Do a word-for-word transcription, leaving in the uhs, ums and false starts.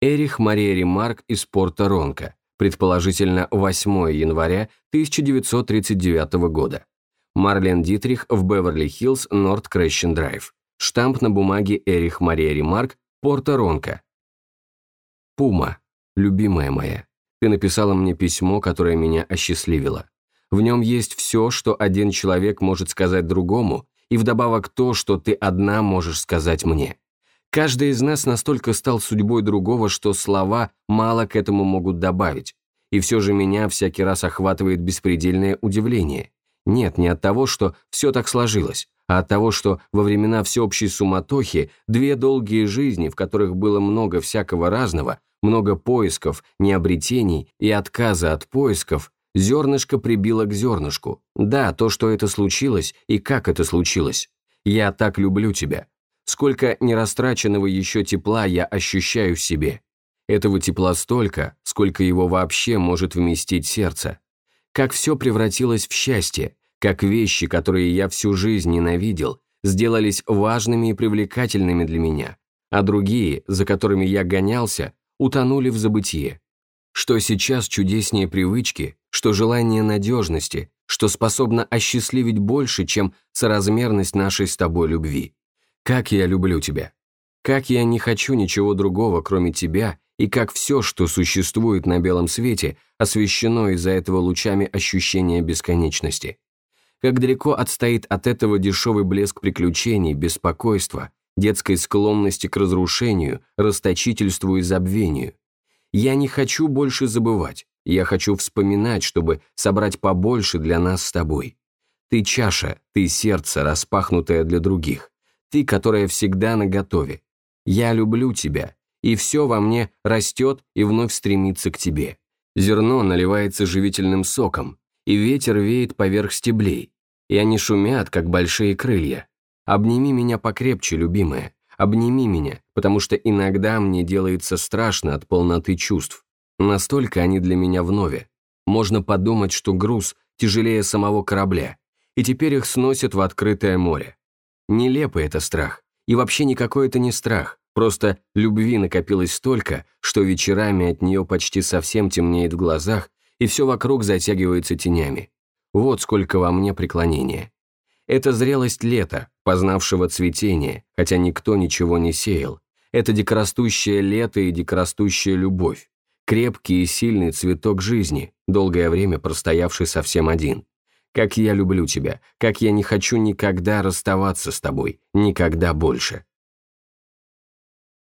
Эрих Мария Ремарк из Порто-Ронко, предположительно восьмого января тысяча девятьсот тридцать девятого года. Марлен Дитрих в Беверли-Хиллз, Норт Крещен Драйв. Штамп на бумаге Эрих Мария Ремарк, Порто-Ронко. Пума, любимая моя, ты написала мне письмо, которое меня осчастливило. В нем есть все, что один человек может сказать другому, и вдобавок то, что ты одна можешь сказать мне. Каждый из нас настолько стал судьбой другого, что слова мало к этому могут добавить, и все же меня всякий раз охватывает беспредельное удивление. Нет, не от того, что все так сложилось, а от того, что во времена всеобщей суматохи две долгие жизни, в которых было много всякого разного, много поисков, необретений и отказа от поисков, зернышко прибило к зернышку. Да, то, что это случилось и как это случилось. Я так люблю тебя. Сколько нерастраченного еще тепла я ощущаю в себе. Этого тепла столько, сколько его вообще может вместить сердце. Как все превратилось в счастье, как вещи, которые я всю жизнь ненавидел, сделались важными и привлекательными для меня, а другие, за которыми я гонялся, утонули в забытье. Что сейчас чудеснее привычки, что желание надежности, что способно осчастливить больше, чем соразмерность нашей с тобой любви. Как я люблю тебя. Как я не хочу ничего другого, кроме тебя, и как все, что существует на белом свете, освещено из-за этого лучами ощущения бесконечности. Как далеко отстоит от этого дешевый блеск приключений, беспокойства, детской склонности к разрушению, расточительству и забвению. Я не хочу больше забывать, я хочу вспоминать, чтобы собрать побольше для нас с тобой. Ты чаша, ты сердце, распахнутое для других, ты, которая всегда наготове. Я люблю тебя, и все во мне растет и вновь стремится к тебе. Зерно наливается живительным соком, и ветер веет поверх стеблей, и они шумят, как большие крылья. Обними меня покрепче, любимая, обними меня, потому что иногда мне делается страшно от полноты чувств. Настолько они для меня вновь. Можно подумать, что груз тяжелее самого корабля, и теперь их сносят в открытое море. Нелепый это страх, и вообще никакой это не страх, просто любви накопилось столько, что вечерами от нее почти совсем темнеет в глазах, и все вокруг затягивается тенями. Вот сколько во мне преклонения. Это зрелость лета, познавшего цветение, хотя никто ничего не сеял. Это дикорастущее лето и дикорастущая любовь. Крепкий и сильный цветок жизни, долгое время простоявший совсем один. Как я люблю тебя, как я не хочу никогда расставаться с тобой, никогда больше.